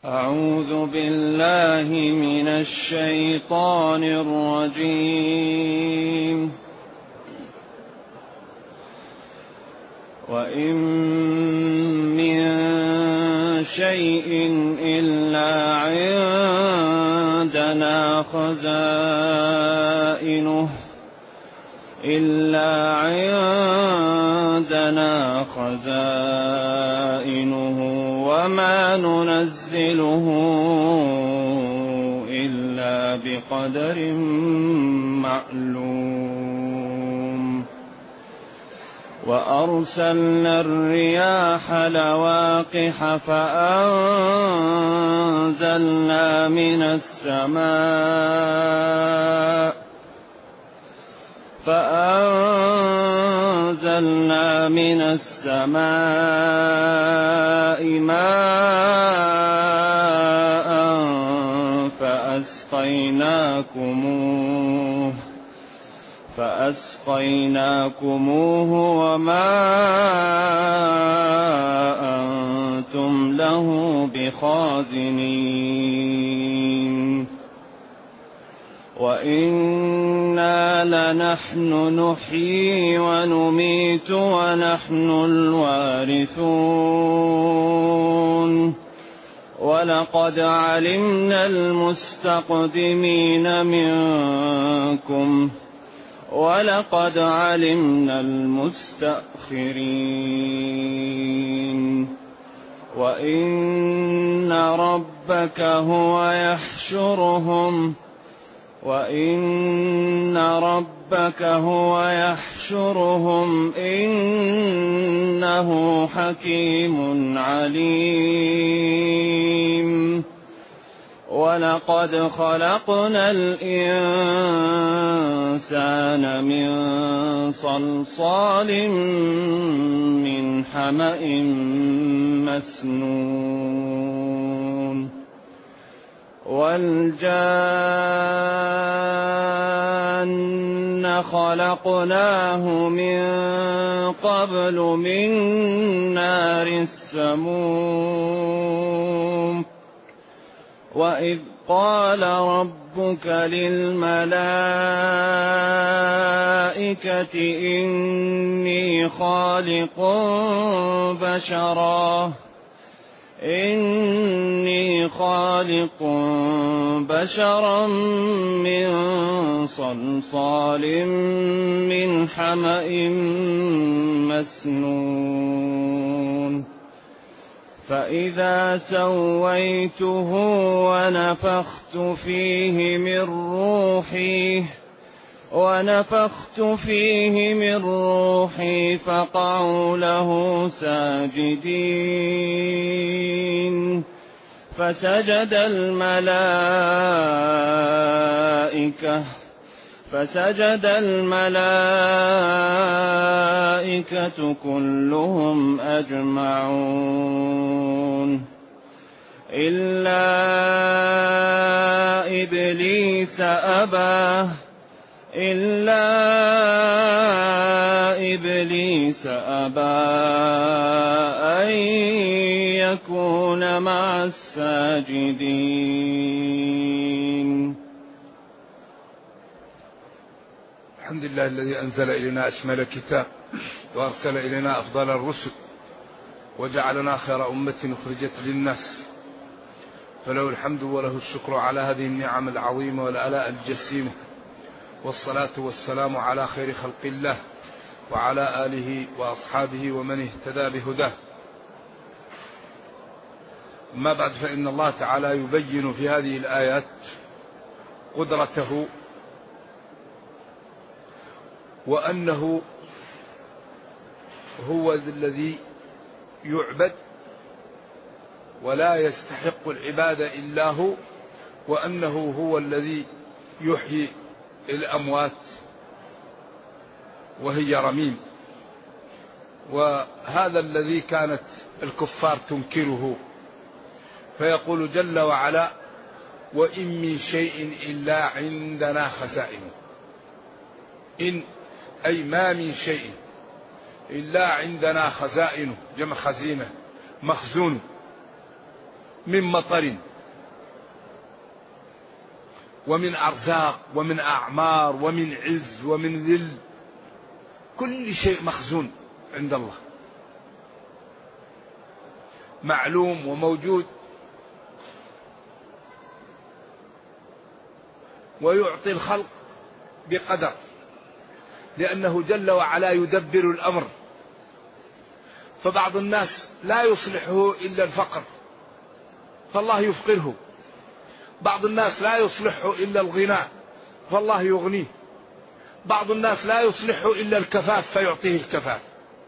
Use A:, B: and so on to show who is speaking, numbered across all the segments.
A: أعوذ بالله من الشيطان الرجيم. وإن من شيء إلا عندنا خزائنه وما ننزله إلا بقدر معلوم. وأرسلنا الرياح لواقح فأنزلنا من السماء ماء فأسقيناكموه وما أنتم له بخازنين. وإنا لنحن نحيي ونميت ونحن الوارثون. ولقد علمنا المستقدمين منكم ولقد علمنا المستأخرين. وإن ربك هو يحشرهم إنه حكيم عليم. ولقد خلقنا الإنسان من صلصال من حمأ مسنون. والجان خلقناه من قبل من نار السموم. وإذ قال ربك للملائكة إني خالق بشرا من صلصال من حمأ مسنون. فإذا سويته ونفخت فيه من روحي فقعوا له ساجدين. فسجد الملائكة كلهم أجمعون إلا إبليس أبى أن يكون مع الساجدين.
B: الحمد لله الذي أنزل إلينا أشمل الكتاب وأرسل إلينا أفضل الرسل وجعلنا خير أمة أخرجت للناس، فله الحمد وله الشكر على هذه النعم العظيمة والآلاء الجسيمة، والصلاة والسلام على خير خلق الله وعلى آله وأصحابه ومن اهتدى بهداه. أما بعد، فإن الله تعالى يبين في هذه الآيات قدرته وأنه هو الذي يعبد ولا يستحق العبادة إلا هو، وأنه هو الذي يحيي الأموات وهي رميم. وهذا الذي كانت الكفار تنكره، فيقول جل وعلا: وإن من شيء إلا عندنا خزائنه. إن أي ما من شيء إلا عندنا خزائنه، جمع خزينة، مخزون. من مطر ومن أرزاق ومن أعمار ومن عز ومن ذل، كل شيء مخزون عند الله معلوم وموجود. ويعطي الخلق بقدر، لأنه جل وعلا يدبر الأمر. فبعض الناس لا يصلحه إلا الفقر فالله يفقره، بعض الناس لا يصلحه إلا الغناء فالله يغنيه، بعض الناس لا يصلحه إلا الكفاف فيعطيه الكفاف.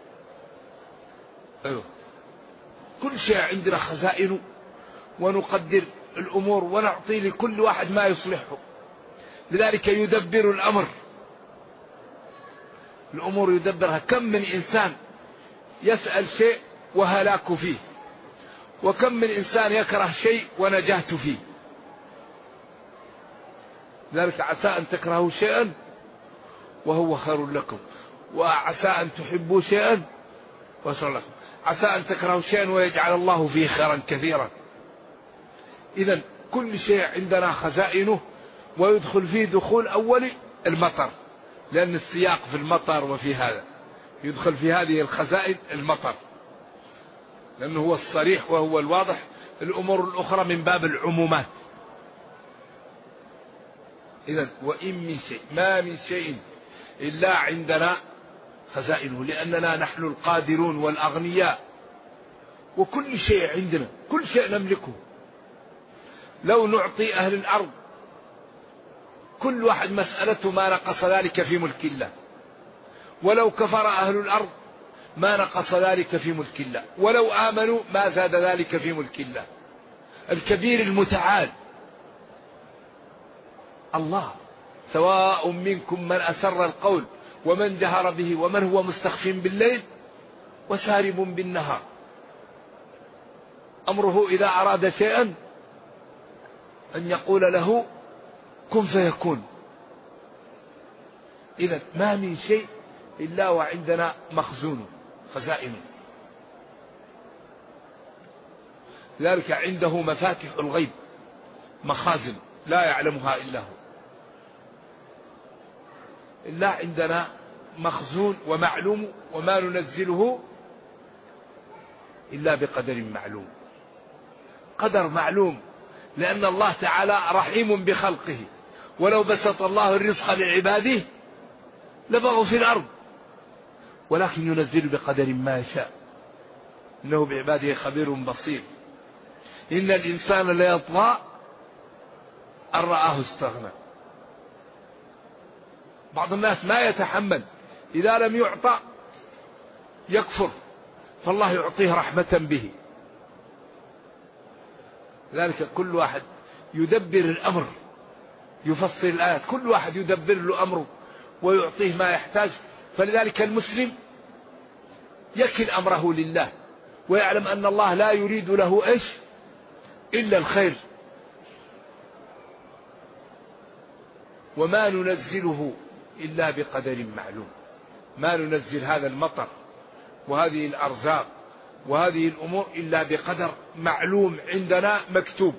B: أيوه. كل شيء عندنا خزائنه، ونقدر الأمور ونعطي لكل واحد ما يصلحه. لذلك يدبر الأمر، الأمور يدبرها. كم من إنسان يسأل شيء وهلاك فيه، وكم من إنسان يكره شيء ونجاة فيه. لذلك عسى أن تكرهوا شيئا وهو خير لكم، وعسى أن تحبوا شيئا وشر لكم، عسى أن تكرهوا شيئا ويجعل الله فيه خيرا كثيرا. إذن كل شيء عندنا خزائنه، ويدخل فيه دخول أولي المطر، لأن السياق في المطر وفي هذا يدخل في هذه الخزائن المطر، لأنه هو الصريح وهو الواضح. الأمور الأخرى من باب العمومات. إذن وإن من شيء، ما من شيء إلا عندنا خزائنه، لأننا نحن القادرون والأغنياء، وكل شيء عندنا، كل شيء نملكه. لو نعطي أهل الأرض كل واحد مسألته ما نقص ذلك في ملك الله، ولو كفر أهل الأرض ما نقص ذلك في ملك الله، ولو آمنوا ما زاد ذلك في ملك الله الكبير المتعال. الله سواء منكم من أسر القول ومن جهر به ومن هو مستخف بالليل وسارب بالنهار، أمره إذا أراد شيئا أن يقول له كن فيكون. إذن ما من شيء إلا وعندنا مخزونه خزائنه. ذلك عنده مفاتح الغيب، مخازن لا يعلمها إلا هو. إلا عندنا مخزون ومعلوم، وما ننزله إلا بقدر معلوم. قدر معلوم، لأن الله تعالى رحيم بخلقه، ولو بسط الله الرزق لعباده لبغوا في الأرض، ولكن ينزل بقدر ما يشاء، إنه بعباده خبير بصير. إن الإنسان ليطغى أن رآه استغنى. بعض الناس ما يتحمل، إذا لم يعطى يكفر، فالله يعطيه رحمة به. ذلك كل واحد يدبر الأمر، يفصل الآيات، كل واحد يدبر له أمره ويعطيه ما يحتاج. فلذلك المسلم يكل أمره لله، ويعلم أن الله لا يريد له إيش إلا الخير. وما ننزله إلا بقدر معلوم. ما ننزل هذا المطر وهذه الأرزاق وهذه الأمور إلا بقدر معلوم عندنا مكتوب.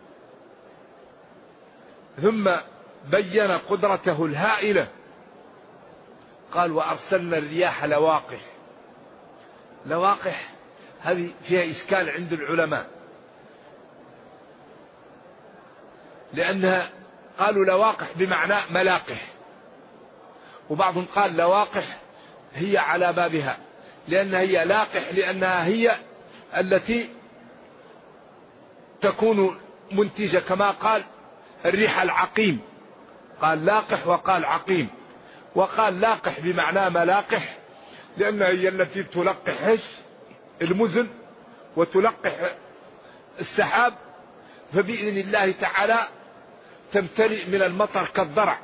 B: ثم بين قدرته الهائلة، قال وأرسلنا الرياح لواقح. لواقح هذه فيها إشكال عند العلماء، لأنها قالوا لواقح بمعنى ملاقح، وبعضهم قال لواقح هي على بابها، لأنها هي لاقح لأنها هي التي تكون منتجة، كما قال الريح العقيم، قال لاقح وقال عقيم، وقال لاقح بمعنى ملاقح لأنها هي التي تلقح المزن وتلقح السحاب، فبإذن الله تعالى تمتلئ من المطر كالضرع.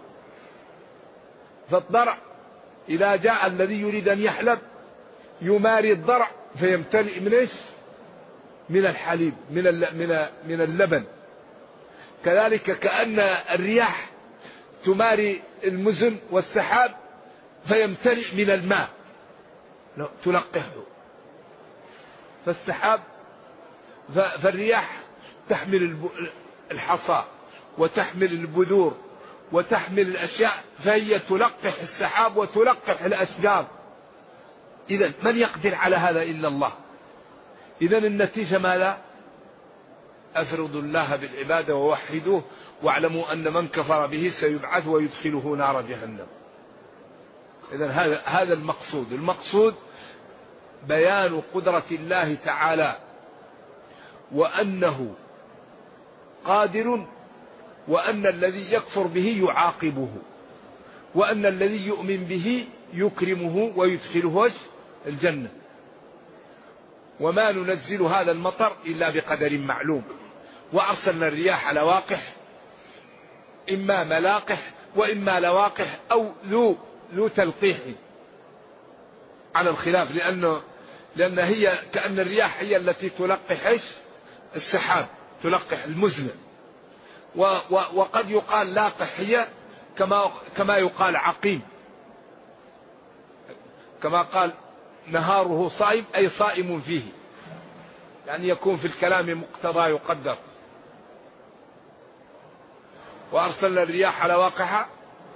B: فالضرع إذا جاء الذي يريد أن يحلب يماري الضرع فيمتلئ من إيش؟ من الحليب، من اللبن. كذلك كأن الرياح تماري المزن والسحاب فيمتلئ من الماء تلقحه. فالسحاب فالرياح تحمل الحصى وتحمل البذور وتحمل الأشياء، فهي تلقح السحاب وتلقح الأشجار. إذن من يقدر على هذا إلا الله. إذن النتيجة ماذا؟ أفردوا الله بالعبادة ووحدوه واعلموا أن من كفر به سيبعث ويدخله نار جهنم. إذن هذا المقصود بيان قدرة الله تعالى، وأنه قادر، وأن الذي يكفر به يعاقبه، وأن الذي يؤمن به يكرمه ويدخله الجنة. وما ننزل هذا المطر إلا بقدر معلوم. وأرسلنا الرياح لواقح، إما ملاقح وإما لواقح أو ذو تلقيح على الخلاف، لأن هي كأن الرياح هي التي تلقح السحاب، تلقح المزن. وقد يقال لاقح هي كما يقال عقيم، كما قال نهاره صائم أي صائم فيه، يعني يكون في الكلام مقتضى يقدر. وأرسلنا الرياح لواقح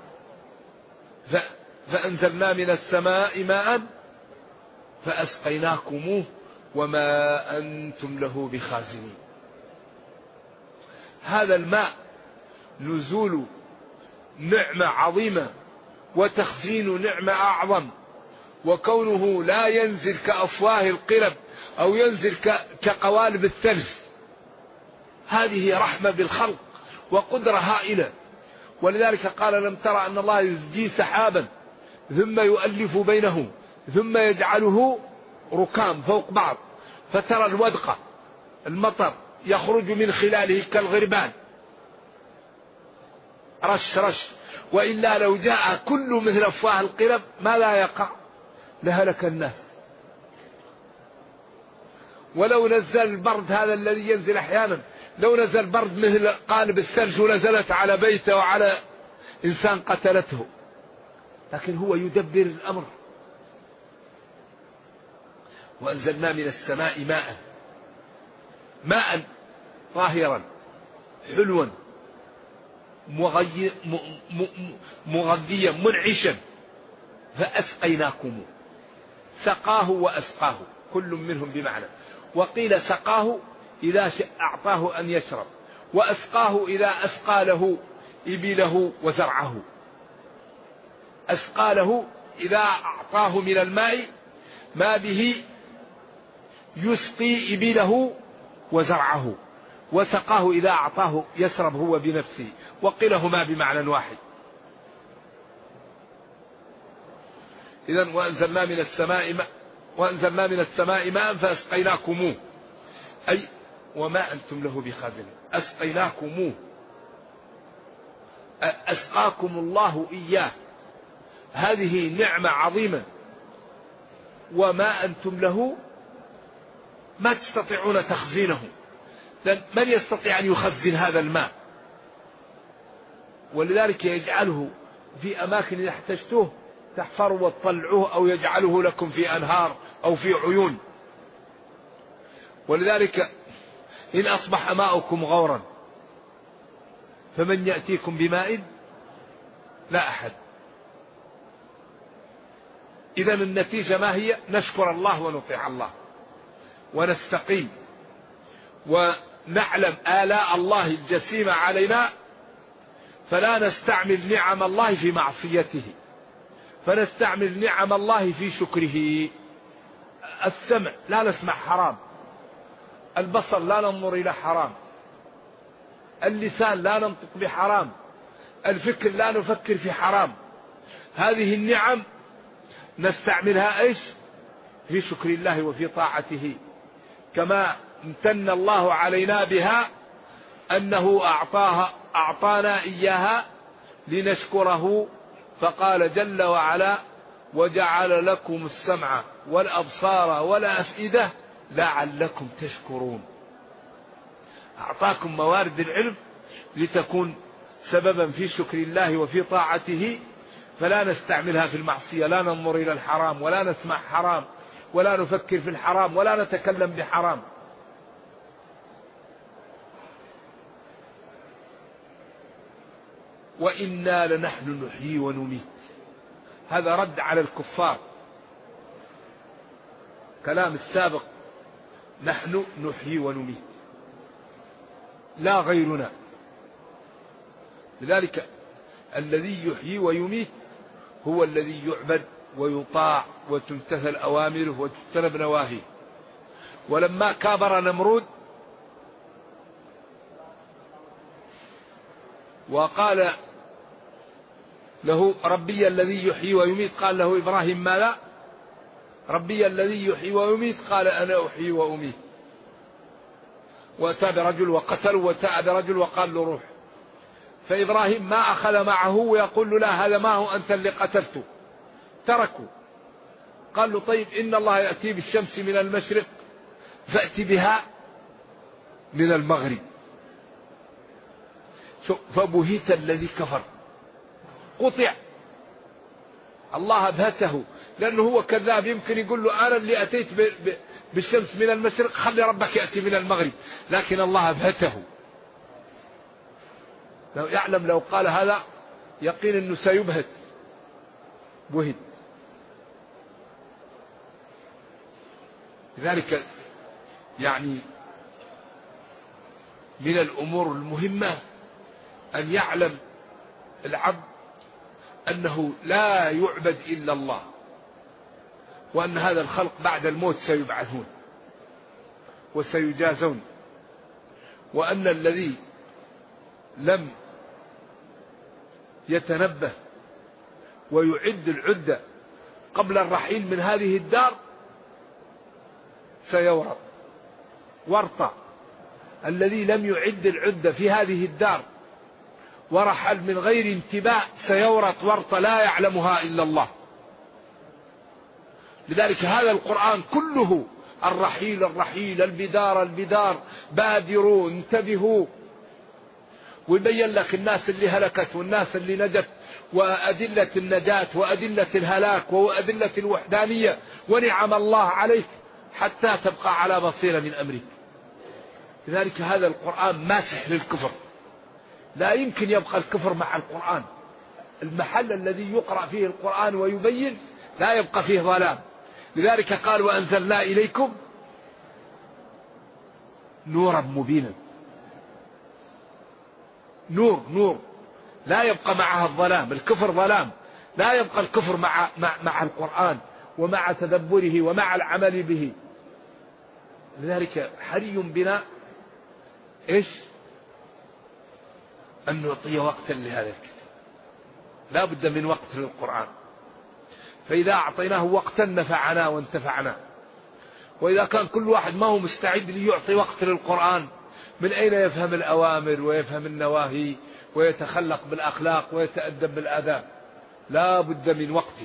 B: فأنزلنا من السماء ماء فأسقيناكموه وما أنتم له بخازنين. هذا الماء نزول نعمة عظيمة وتخزين نعمة أعظم، وكونه لا ينزل كأفواه القرب أو ينزل كقوالب الثلج، هذه رحمة بالخلق وقدرة هائلة. ولذلك قال لم ترى أن الله يزجي سحابا ثم يؤلف بينه ثم يجعله ركام فوق بعض، فترى الودقة المطر يخرج من خلاله كالغربان رش رش. وإلا لو جاء كل مثل أفواه القرب ما لا يقع لهلك الناس. ولو نزل البرد هذا الذي ينزل أحيانا، لو نزل برد مثل قالب الثلج ونزلت على بيته وعلى إنسان قتلته، لكن هو يدبر الأمر. وأنزلنا من السماء ماء طاهرا حلوا مغذيا منعشا فأسقيناكم. سقاه وأسقاه كل منهم بمعنى. وقيل سقاه إذا أعطاه أن يشرب، وأسقاه إذا أسقى له إبله وزرعه. أسقى له إذا أعطاه من الماء ما به يسقي إبله وزرعه، وسقاه إذا أعطاه يشرب هو بنفسه. وقيلهما بمعنى واحد. إذن وأنزلنا من السماء ماء فأسقيناكموه، أي وما أنتم له بخازنين. أسقيناكموه، أسقاكم الله إياه، هذه نعمة عظيمة. وما أنتم له ما تستطيعون تخزينه، من يستطيع أن يخزن هذا الماء؟ ولذلك يجعله في أماكن إذا احتجتوه تحفروا وتطلعوه، أو يجعله لكم في أنهار أو في عيون. ولذلك إن أصبح ماؤكم غورا فمن يأتيكم بماء؟ لا أحد. إذن النتيجة ما هي؟ نشكر الله ونطيع الله ونستقيم ونعلم آلاء الله الجسيمة علينا، فلا نستعمل نعم الله في معصيته، فنستعمل نعم الله في شكره. السمع لا نسمع حرام، البصر لا ننظر إلى حرام، اللسان لا ننطق بحرام، الفكر لا نفكر في حرام. هذه النعم نستعملها إيش؟ في شكر الله وفي طاعته، كما امتن الله علينا بها أنه أعطانا إياها لنشكره. فقال جل وعلا: وجعل لكم السمع والأبصار والأفئدة لعلكم تشكرون. أعطاكم موارد العلم لتكون سببا في شكر الله وفي طاعته، فلا نستعملها في المعصية، لا ننظر إلى الحرام ولا نسمع حرام ولا نفكر في الحرام ولا نتكلم بحرام. وإنا لنحن نحيي ونميت. هذا رد على الكفار، كلام السابق نحن نحيي ونميت لا غيرنا. لذلك الذي يحيي ويميت هو الذي يعبد ويطاع وتمتثل أوامره وتجتنب نواهيه. ولما كابر نمرود وقال له ربي الذي يحيي ويميت، قال له إبراهيم ماذا؟ ربي الذي يحيي ويميت، قال أنا أحيي وأميت. وأتى برجل وقتل، وأتى برجل وقال له روح. فإبراهيم ما أخذ معه ويقول له لا هذا ما هو أنت اللي قتلته، تركوا. قال له طيب إن الله يأتي بالشمس من المشرق فأتي بها من المغرب. فبهت الذي كفر، قطع، الله أبهته، لأنه هو كذاب. يمكن يقول له أنا اللي أتيت بالشمس من المشرق، خلي ربك يأتي من المغرب، لكن الله أبهته. لو يعلم لو قال هذا يقين أنه سيبهت، بهت. لذلك يعني من الأمور المهمة أن يعلم العبد أنه لا يعبد إلا الله، وأن هذا الخلق بعد الموت سيبعثون وسيجازون، وأن الذي لم يتنبه ويعد العدة قبل الرحيل من هذه الدار سيورط ورطة. الذي لم يعد العدة في هذه الدار ورحل من غير انتباه سيورط ورطة لا يعلمها إلا الله. لذلك هذا القرآن كله الرحيل الرحيل، البدار البدار، بادروا انتبهوا، ويبين لك الناس اللي هلكت والناس اللي نجت، وأدلة النجاة وأدلة الهلاك وأدلة الوحدانية ونعم الله عليك حتى تبقى على بصيرة من أمرك. لذلك هذا القرآن ماسح للكفر، لا يمكن يبقى الكفر مع القرآن. المحل الذي يقرأ فيه القرآن ويبين لا يبقى فيه ظلام. لذلك قال وأنزلنا إليكم نورا مبينا. نور لا يبقى معها الظلام، الكفر ظلام، لا يبقى الكفر مع القرآن ومع تدبره ومع العمل به. لذلك حري بنا إيش؟ أن نعطي وقتا لهذا الكتاب، لا بد من وقت للقرآن. فإذا أعطيناه وقتا نفعنا وانتفعنا. وإذا كان كل واحد ما هو مستعد ليعطي وقت للقرآن، من أين يفهم الأوامر ويفهم النواهي ويتخلق بالأخلاق ويتأدب بالآداب؟ لا بد من وقته.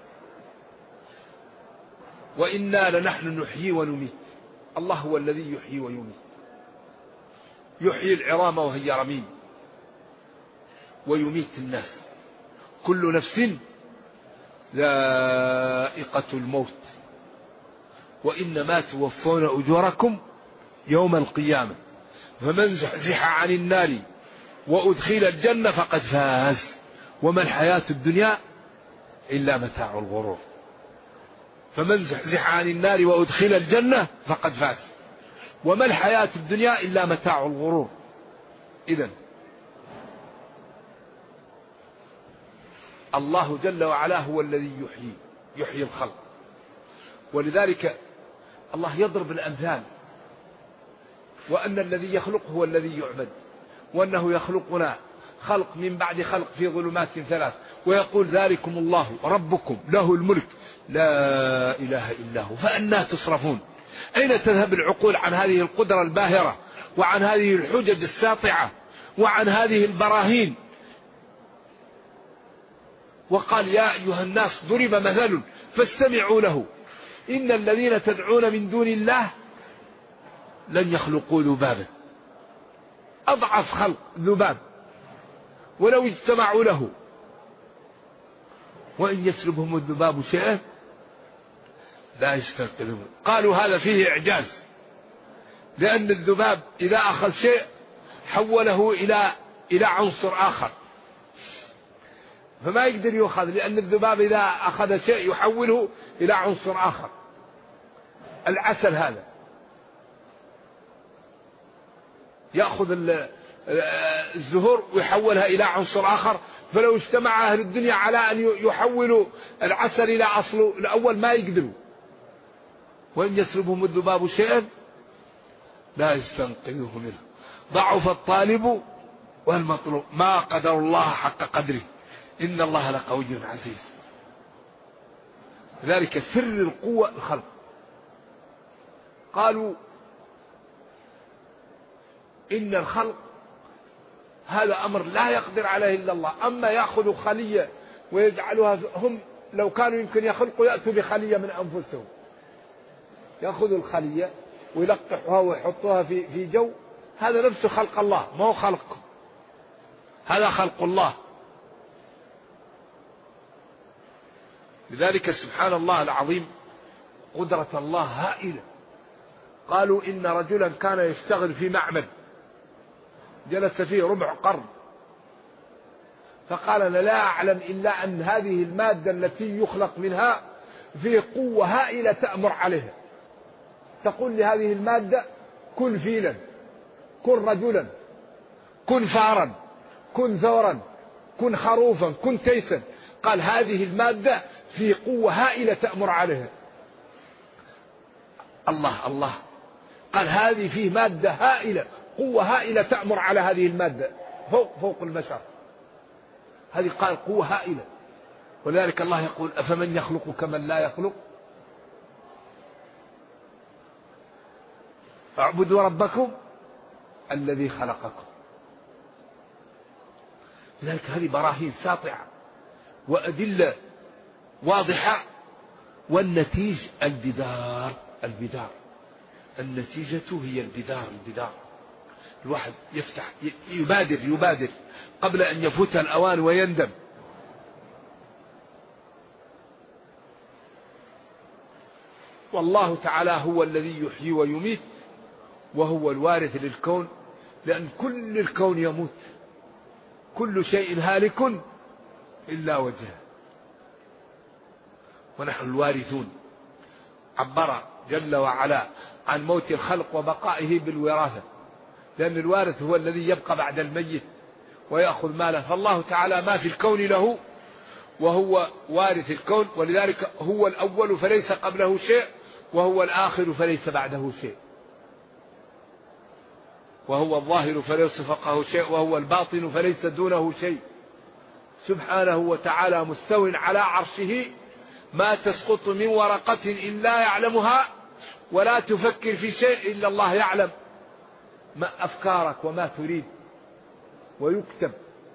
B: وإنا لنحن نحيي ونميت. الله هو الذي يحيي ويميت، يحيي العظام وهي رميم، ويميت الناس. كل نفس ذائقة الموت، وإنما توفون أجوركم يوم القيامة، فمن زحزح عن النار وأدخل الجنة فقد فاز، وما الحياة الدنيا إلا متاع الغرور. فمن زحزح عن النار وأدخل الجنة فقد فاز، وما الحياة الدنيا إلا متاع الغرور. إذن الله جل وعلا هو الذي يحيي الخلق. ولذلك الله يضرب الأمثال، وأن الذي يخلق هو الذي يعبد، وأنه يخلقنا خلق من بعد خلق في ظلمات ثلاث، ويقول ذلكم الله ربكم له الملك لا إله إلا هو فأنى تصرفون. أين تذهب العقول عن هذه القدرة الباهرة وعن هذه الحجج الساطعة وعن هذه البراهين؟ وقال يا أيها الناس ضرب مثل فاستمعوا له إن الذين تدعون من دون الله لن يخلقوا ذبابا، أضعف خلق ذباب، ولو اجتمعوا له، وإن يسلبهم الذباب شيئا لا يستنقذون. قالوا هذا فيه إعجاز، لأن الذباب إذا أخذ شيء حوله إلى عنصر آخر، فما يقدر يؤخذ، لأن الذباب إذا أخذ شيء يحوله إلى عنصر آخر. العسل هذا يأخذ الزهور ويحولها إلى عنصر آخر، فلو اجتمع أهل الدنيا على أن يحولوا العسل إلى أصله الأول ما يقدروا. وإن يسلبهم الذباب شيئا لا يستنقذوه منه، ضعف الطالب والمطلوب، ما قدر الله حق قدره، إن الله لقوي عزيز. ذلك سر القوة الخلق. قالوا إن الخلق هذا أمر لا يقدر عليه إلا الله. أما يأخذ خلية ويجعلها، هم لو كانوا يمكن يخلقوا يأتوا بخلية من أنفسهم، يأخذوا الخلية ويلقحوها ويحطوها في جو، هذا نفسه خلق الله، ما هو خلق، هذا خلق الله. لذلك سبحان الله العظيم قدرة الله هائلة. قالوا إن رجلا كان يشتغل في معمل جلس فيه ربع قرن، فقال أنا لا أعلم إلا أن هذه المادة التي يخلق منها فيه قوة هائلة تأمر عليها، تقول لهذه المادة كن فيلا، كن رجلا، كن فارا، كن ثورا، كن خروفا، كن تيسا. قال هذه المادة في قوة هائلة تأمر عليها. الله الله، قال هذه فيه مادة هائلة، قوة هائلة تأمر على هذه المادة فوق البشر. هذه قال قوة هائلة. ولذلك الله يقول أفمن يخلق كمن لا يخلق، اعبدوا ربكم الذي خلقكم. لذلك هذه براهين ساطعة وأدلة واضحة. والنتيج البدار، النتيجة هي البدار. الواحد يفتح يبادر قبل أن يفوت الأوان ويندم. والله تعالى هو الذي يحيي ويميت، وهو الوارث للكون، لأن كل الكون يموت، كل شيء هالك إلا وجهه، ونحن الوارثون. عبر جل وعلا عن موت الخلق وبقائه بالوراثة، لأن الوارث هو الذي يبقى بعد الميت ويأخذ ماله. فالله تعالى ما في الكون له، وهو وارث الكون، ولذلك هو الأول فليس قبله شيء، وهو الآخر فليس بعده شيء، وهو الظاهر فليس فوقه شيء، وهو الباطن فليس دونه شيء. سبحانه وتعالى مستو على عرشه، ما تسقط من ورقة إلا يعلمها، ولا تفكر في شيء إلا الله يعلم ما أفكارك وما تريد، ويكتب.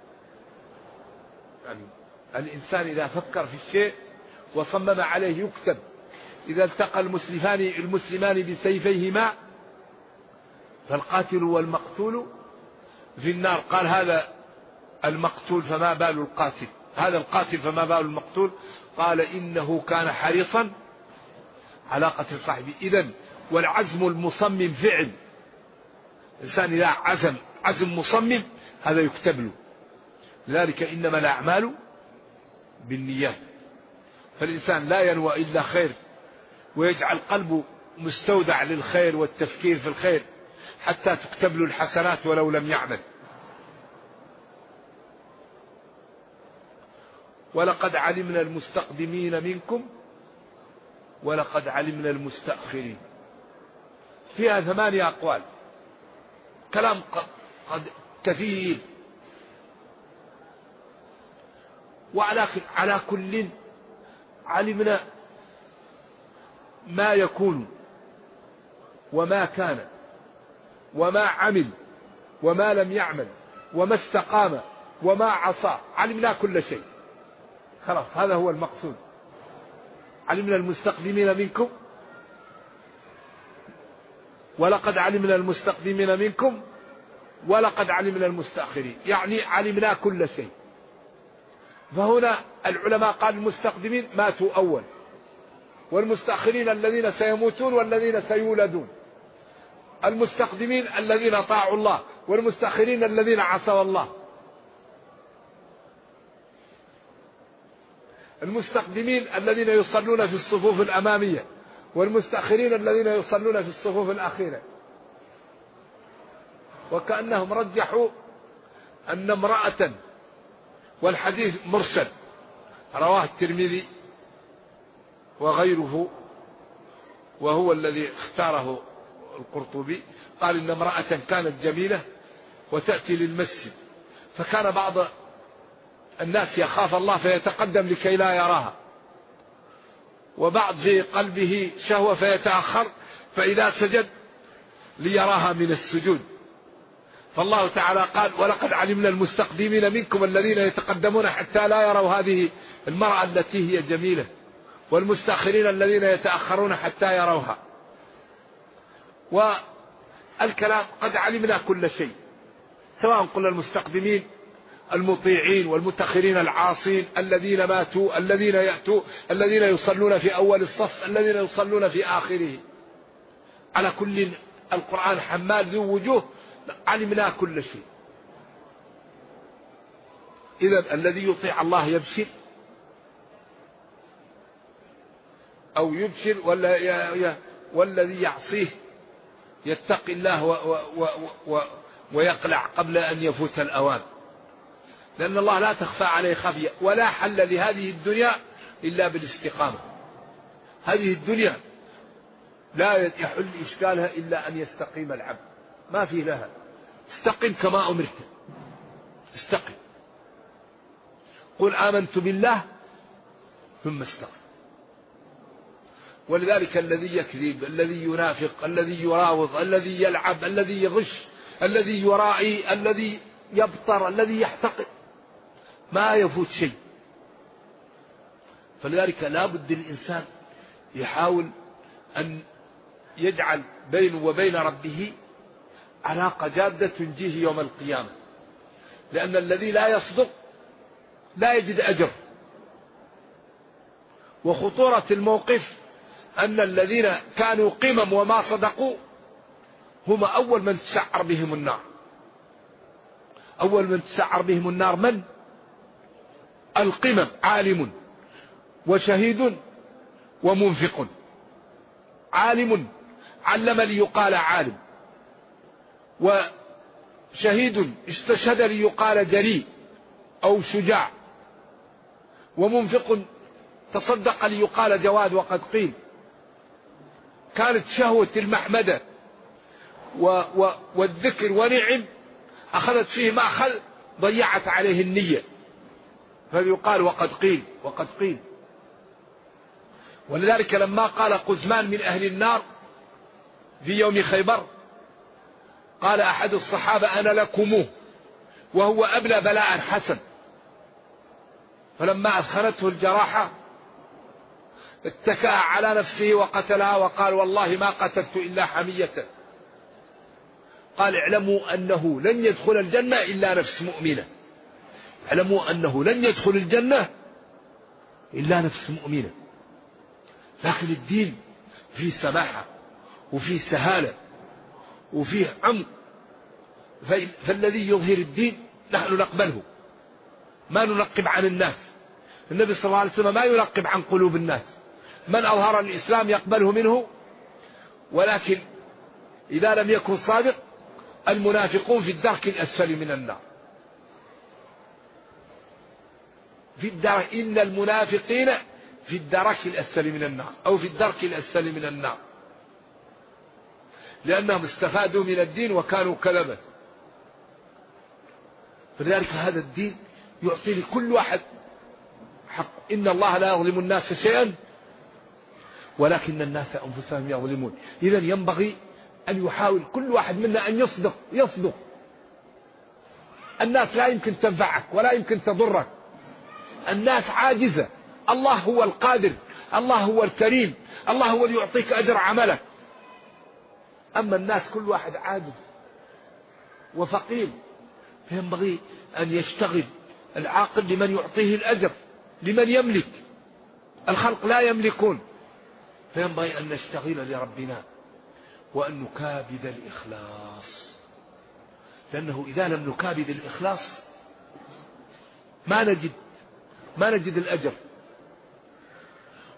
B: يعني الإنسان إذا فكر في الشيء وصمم عليه يكتب. إذا التقى المسلمان بسيفيهما فالقاتل والمقتول في النار. قال هذا المقتول فما بال القاتل، هذا القاتل فما بال المقتول؟ قال إنه كان حريصا على قتل صاحبه. إذن والعزم المصمم فعل. الإنسان إذا عزم مصمم هذا يكتب له. لذلك إنما الأعمال بالنيات. فالإنسان لا ينوى إلا خير، ويجعل قلبه مستودع للخير والتفكير في الخير حتى تكتب له الحسنات ولو لم يعمل. ولقد علمنا المستقدمين منكم ولقد علمنا المستأخرين. فيها 8 أقوال، كلام كثير. وعلى كل علمنا ما يكون وما كان وما عمل وما لم يعمل وما استقام وما عصى، علمنا كل شيء. خلاص هذا هو المقصود. علمنا المستقدمين منكم ولقد علمنا المستقدمين منكم ولقد علمنا المستأخرين، يعني علمنا كل شيء. فهنا العلماء قال المستقدمين ماتوا أول، والمستأخرين الذين سيموتون والذين سيولدون. المستقدمين الذين طاعوا الله، والمستأخرين الذين عصوا الله. المستقدمين الذين يصلون في الصفوف الأمامية، والمستأخرين الذين يصلون في الصفوف الأخيرة. وكأنهم رجحوا أن امرأة، والحديث مرسل رواه الترمذي وغيره وهو الذي اختاره القرطبي، قال إن امرأة كانت جميلة وتأتي للمسجد، فكان بعض الناس يخاف الله فيتقدم لكي لا يراها، وبعض في قلبه شهوة فيتأخر فإذا سجد ليراها من السجود. فالله تعالى قال ولقد علمنا المستقدمين منكم الذين يتقدمون حتى لا يروا هذه المرأة التي هي جميلة، والمستأخرين الذين يتأخرون حتى يروها. والكلام قد علمنا كل شيء، سواء قلنا المستقدمين المطيعين والمتأخرين العاصين، الذين ماتوا، الذين يأتوا، الذين يصلون في أول الصف، الذين يصلون في آخره. على كل القرآن حمال ذو وجوه، علمنا كل شيء. إذا الذي يطيع الله يبشر أو يبشر، والذي يعصيه يتقي الله ويقلع قبل أن يفوت الأوان، لأن الله لا تخفى عليه خفية، ولا حل لهذه الدنيا إلا بالاستقامة. هذه الدنيا لا يحل إشكالها إلا أن يستقيم العبد، ما في لها. استقم كما أمرت، استقم، قل آمنت بالله ثم استقم. ولذلك الذي يكذب، الذي ينافق، الذي يراوض، الذي يلعب، الذي يغش، الذي يرائي، الذي يبطر، الذي يحتقر، ما يفوت شيء. فلذلك لا بد الإنسان يحاول أن يجعل بينه وبين ربه علاقة جادة تنجيه يوم القيامة، لأن الذي لا يصدق لا يجد أجر. وخطورة الموقف أن الذين كانوا قمم وما صدقوا هم أول من تسعر بهم النار. أول من تسعر بهم النار من؟ القمم، عالم وشهيد ومنفق. عالم علم ليقال عالم، وشهيد استشهد ليقال جريء أو شجاع، ومنفق تصدق ليقال جواد. وقد قيل كانت شهوة المحمدة والذكر ونعم أخذت فيه ما أخذ، ضيعت عليه النية، فيقال وقد قيل وقد قيل. ولذلك لما قال قزمان من أهل النار في يوم خيبر، قال أحد الصحابة أنا لكموه، وهو أبلى بلاء حسن. فلما أثخنته الجراحة اتكأ على نفسه وقتلها، وقال والله ما قتلت إلا حمية. قال اعلموا أنه لن يدخل الجنة إلا نفس مؤمنة، اعلموا أنه لن يدخل الجنة إلا نفس مؤمنة. لكن الدين فيه سماحة وفيه سهالة وفيه عمق، فالذي يظهر الدين نحن نقبله، ما ننقب عن الناس. النبي صلى الله عليه وسلم ما ينقب عن قلوب الناس، من أظهر الإسلام يقبله منه. ولكن إذا لم يكن صادق، المنافقون في الدرك الأسفل من النار، في الدرك، إن المنافقين في الدرك الأسفل من النار، أو في الدرك الأسفل من النار، لأنهم استفادوا من الدين وكانوا كذبا. فلذلك هذا الدين يعطي لكل واحد حق. إن الله لا يظلم الناس شيئا ولكن الناس أنفسهم يظلمون. إذن ينبغي أن يحاول كل واحد منا أن يصدق. الناس لا يمكن تنفعك ولا يمكن تضرك، الناس عاجزة، الله هو القادر، الله هو الكريم، الله هو اللي يعطيك أجر عملك. أما الناس كل واحد عاجز وفقير، فينبغي أن يشتغل العاقل لمن يعطيه الأجر، لمن يملك. الخلق لا يملكون، فينبغي أن نشتغل لربنا وأن نكابد الإخلاص، لأنه إذا لم نكابد الإخلاص ما نجد الأجر.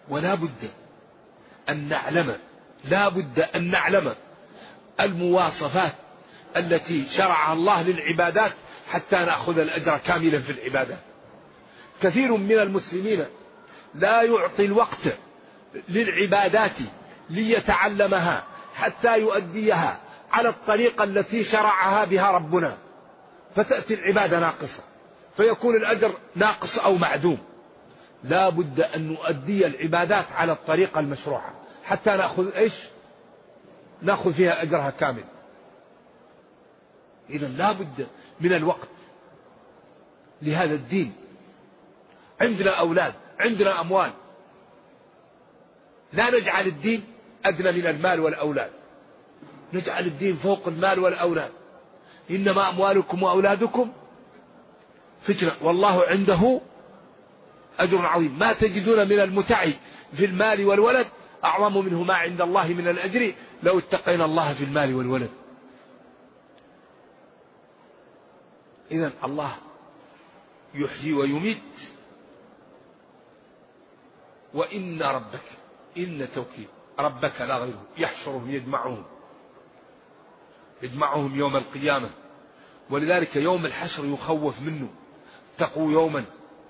C: ولا بد أن نعلم، لا بد أن نعلم المواصفات التي شرعها الله للعبادات حتى نأخذ الأجر كاملا في العبادات. كثير من المسلمين لا يعطي الوقت للعبادات ليتعلمها حتى يؤديها على الطريقة التي شرعها بها ربنا، فتأتي العبادة ناقصة، فيكون الأجر ناقص أو معدوم. لا بد أن نؤدي العبادات على الطريقة المشروعة حتى نأخذ نأخذ فيها أجرها كامل. إذن لا بد من الوقت لهذا الدين. عندنا أولاد، عندنا أموال، لا نجعل الدين أدنى من المال والأولاد، نجعل الدين فوق المال والأولاد. إنما أموالكم وأولادكم فتنة والله عنده أجر عظيم. ما تجدون من المتع في المال والولد أعظم منه ما عند الله من الأجر لو اتقينا الله في المال والولد. إذن الله يحيي ويميت. وإن ربك، إن توكيد ربك لا غيره، يحشرهم يجمعهم يوم القيامة. ولذلك يوم الحشر يخوف منه. اتقوا يوما،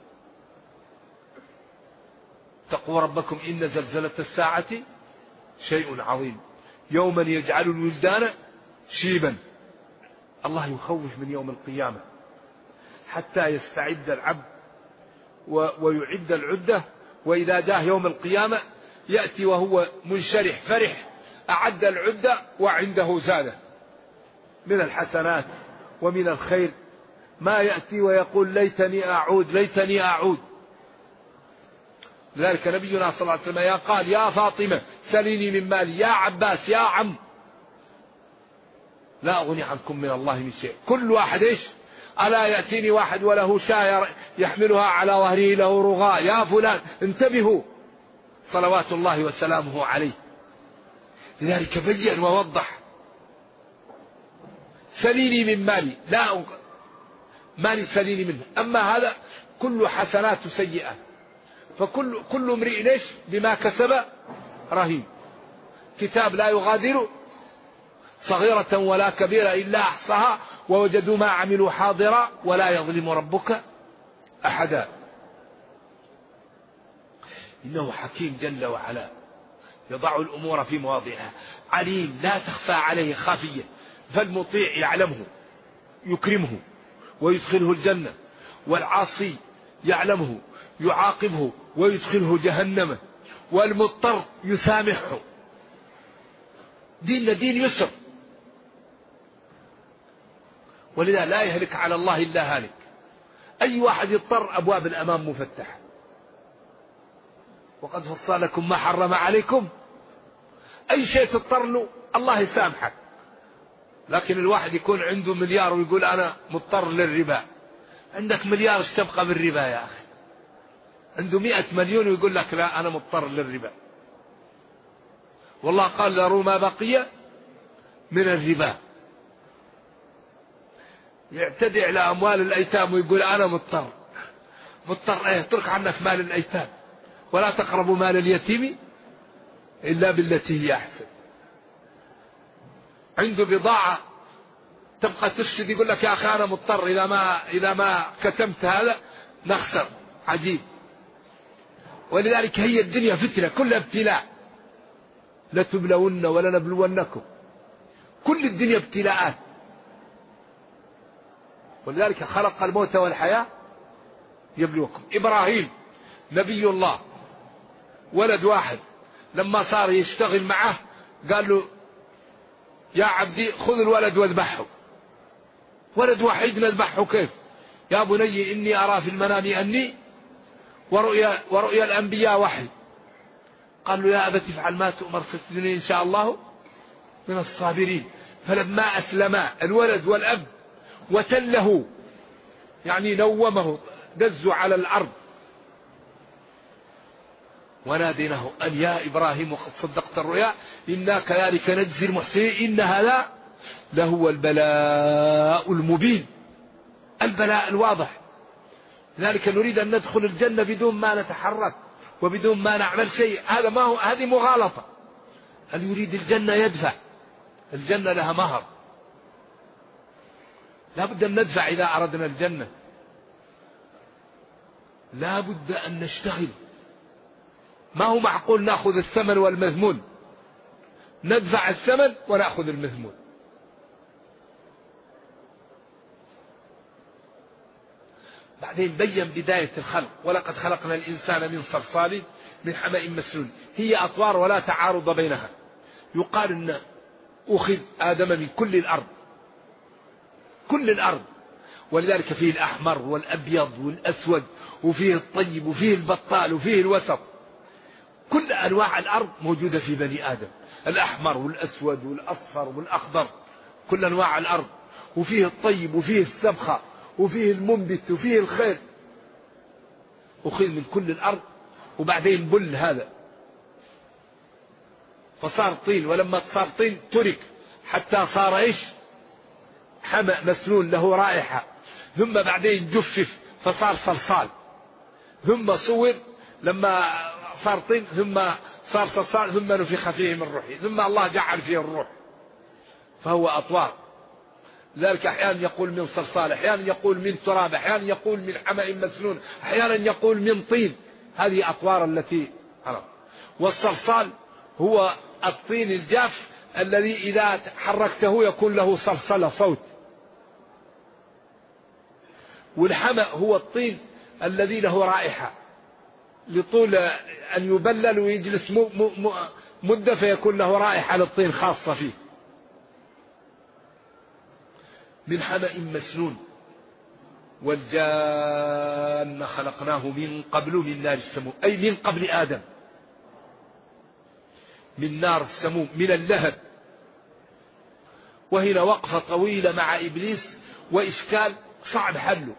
C: اتقوا ربكم إن زلزلة الساعة شيء عظيم، يوما يجعل الولدان شيبا. الله يخوف من يوم القيامة حتى يستعد العبد ويعد العدة. وإذا جاء يوم القيامة يأتي وهو منشرح فرح، أعد العدة وعنده زادة من الحسنات ومن الخير، ما يأتي ويقول ليتني أعود ليتني أعود. لذلك نبينا صلى الله عليه وسلم قال يا فاطمة سليني من مالي، يا عباس يا عم لا أغني عنكم من الله من شيء. كل واحد ألا يأتيني واحد وله شاة يحملها على ظهره له رغاء، يا فلان انتبهوا، صلوات الله وسلامه عليه. لذلك بين ووضح سليني من مالي، لا مالي سليني منه. أما هذا كل حسنات سيئة، فكل امرئ بما كسب رهين. كتاب لا يغادر صغيرة ولا كبيرة إلا أحصاها ووجدوا ما عملوا حاضرا ولا يظلم ربك أحدا. إنه حكيم جل وعلا يضع الأمور في مواضعها، عليم لا تخفى عليه خافية، فالمطيع يعلمه يكرمه ويدخله الجنة، والعاصي يعلمه يعاقبه ويدخله جهنم، والمضطر يسامحه. ديننا دين يسر، ولذا لا يهلك على الله إلا هالك. أي واحد يضطر أبواب الأمام مفتحة. وقد فصل لكم ما حرم عليكم، أي شيء تضطر له الله يسامحك. لكن الواحد يكون عنده مليار ويقول أنا مضطر للربا. عندك مليار ايش تبقى بالربا يا أخي؟ عنده 100 مليون ويقول لك لا أنا مضطر للربا. والله قال ذروا ما بقي من الربا. يعتدي على أموال الأيتام ويقول أنا مضطر إيه؟ اترك عنك مال الأيتام، ولا تقربوا مال اليتيم إلا بالتي هي أحسن. عنده بضاعة تبقى تفسد يقول لك يا أخي أنا مضطر، إذا ما كتمت هذا نخسر. عجيب. ولذلك هي الدنيا فتنة كلها ابتلاء، لتبلون ولنبلونكم، كل الدنيا ابتلاءات. ولذلك خلق الموت والحياة يبلوكم. إبراهيم نبي الله ولد واحد، لما صار يشتغل معه قال له يا عبدي خذ الولد واذبحه. ولد وحيد نذبحه كيف؟ يا بني إني أرى في المنام أني ورؤيا الأنبياء وحي. قال له يا أبت افعل ما تؤمر ستجدني إن شاء الله من الصابرين. فلما أسلما الولد والأب وتله يعني نومه دزوا على الأرض، وناديناه أن يا إبراهيم قد صدقت الرؤيا إنا كذلك نجزي المحسنين إن هذا لهو البلاء المبين، البلاء الواضح. لذلك نريد أن ندخل الجنة بدون ما نتحرك وبدون ما نعمل شيء، هذا ما هو، هذه مغالطة. هل يريد الجنة يدفع، الجنة لها مهر، لا بد أن ندفع إذا أردنا الجنة، لا بد أن نشتغل. ما هو معقول نأخذ الثمن والمذمون، ندفع الثمن ونأخذ المذمون. بعدين بين بداية الخلق: ولقد خلقنا الإنسان من صلصال من حمأ مسنون. هي أطوار ولا تعارض بينها. يقال أن أخذ آدم من كل الأرض، كل الأرض، ولذلك فيه الأحمر والأبيض والأسود، وفيه الطيب وفيه البطال وفيه الوسط. كل أنواع الأرض موجودة في بني آدم، الأحمر والأسود والأصفر والأخضر، كل أنواع الأرض، وفيه الطيب وفيه السبخة وفيه المنبت وفيه الخير. أخذ من كل الأرض، وبعدين بل هذا فصار طين، ولما صار طين ترك حتى صار إيش؟ حمأ مسنون له رائحة، ثم بعدين جفف فصار صلصال، ثم صور لما صار طين، ثم صار صلصال، ثم نفخ فيه من روحه، ثم الله جعل فيه الروح. فهو أطوار. ذلك أحيانا يقول من صلصال، أحيانا يقول من تراب، أحيانا يقول من حمأ مسنون، أحيانا يقول من طين. هذه أطوار التي عرف. والصلصال هو الطين الجاف الذي إذا حركته يكون له صلصلة صوت. والحمأ هو الطين الذي له رائحة، لطول أن يبلل ويجلس مدة فيكون له رائحة للطين خاصة فيه. من حمأ مسنون. والجان خلقناه من قبل من نار السموم، أي من قبل آدم، من نار السموم، من اللهب. وهنا وقفة طويلة مع إبليس وإشكال صعب حله.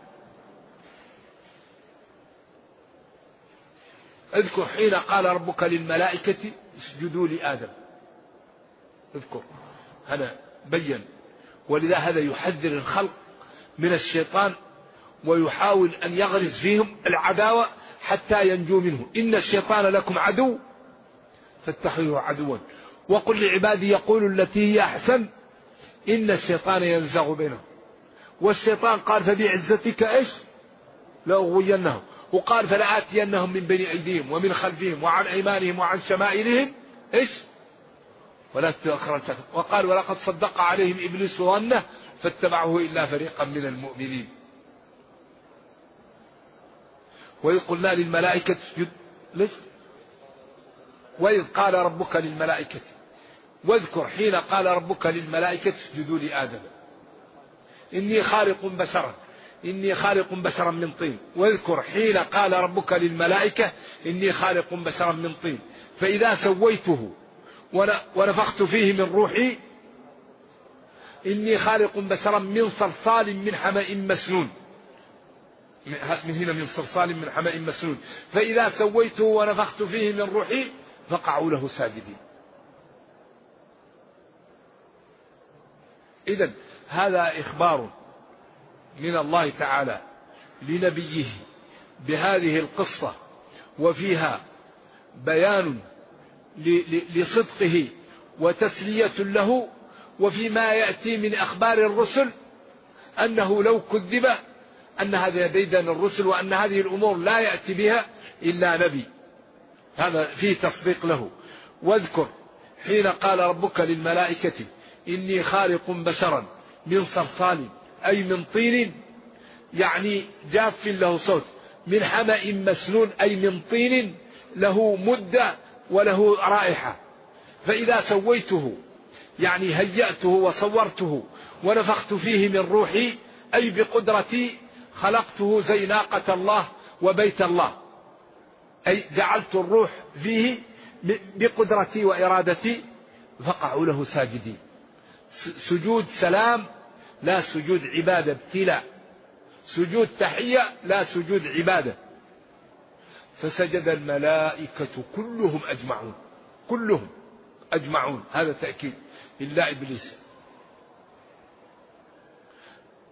C: اذكر حين قال ربك للملائكة اسجدوا لآدم. اذكر هنا بين. ولذا هذا يحذر الخلق من الشيطان، ويحاول أن يغرس فيهم العداوة حتى ينجوا منه. إن الشيطان لكم عدو فاتخذوه عدوا، وقل لعبادي يقولوا التي هي أحسن إن الشيطان ينزغ بينهم. والشيطان قال فبعزتك إيش لأغوينهم، وقال فلآتينهم من بين أيديهم ومن خلفهم وعن أيمانهم وعن شمائلهم إيش ولا تأخر. وقال ولقد صدق عليهم إبليس ظنه فاتبعه إلا فريقا من المؤمنين. وإذ قلنا للملائكة اسجد ليش. وإذ قال ربك للملائكة، واذكر حين قال ربك للملائكة اسجدوا لآدم إني خالق بشرا من طين. واذكر حين قال ربك للملائكة إني خالق بشرا من طين فإذا سويته ونفخت فيه من روحي إني خالق بشرا من صلصال من حمأ مسنون. من هنا من صلصال من حمأ مسنون فإذا سويته ونفخت فيه من روحي فقعوا له ساجدين. إذن هذا إخبار من الله تعالى لنبيه بهذه القصة، وفيها بيان لصدقه وتسلية له، وفيما يأتي من أخبار الرسل أنه لو كذب أن هذا ديدن الرسل، وأن هذه الأمور لا يأتي بها إلا نبي، هذا فيه تصديق له. واذكر حين قال ربك للملائكة إني خالق بشرا من صلصال أي من طين، يعني جاف له صوت، من حمأ مسنون أي من طين له مدة وله رائحة. فإذا سويته يعني هيأته وصورته ونفخت فيه من روحي أي بقدرتي خلقته زي ناقة الله وبيت الله، أي جعلت الروح فيه بقدرتي وإرادتي فقعوا له ساجدين. سجود سلام لا سجود عبادة ابتلاء، سجود تحية لا سجود عبادة. فسجد الملائكة كلهم أجمعون، كلهم أجمعون، هذا تأكيد، إلا إبليس.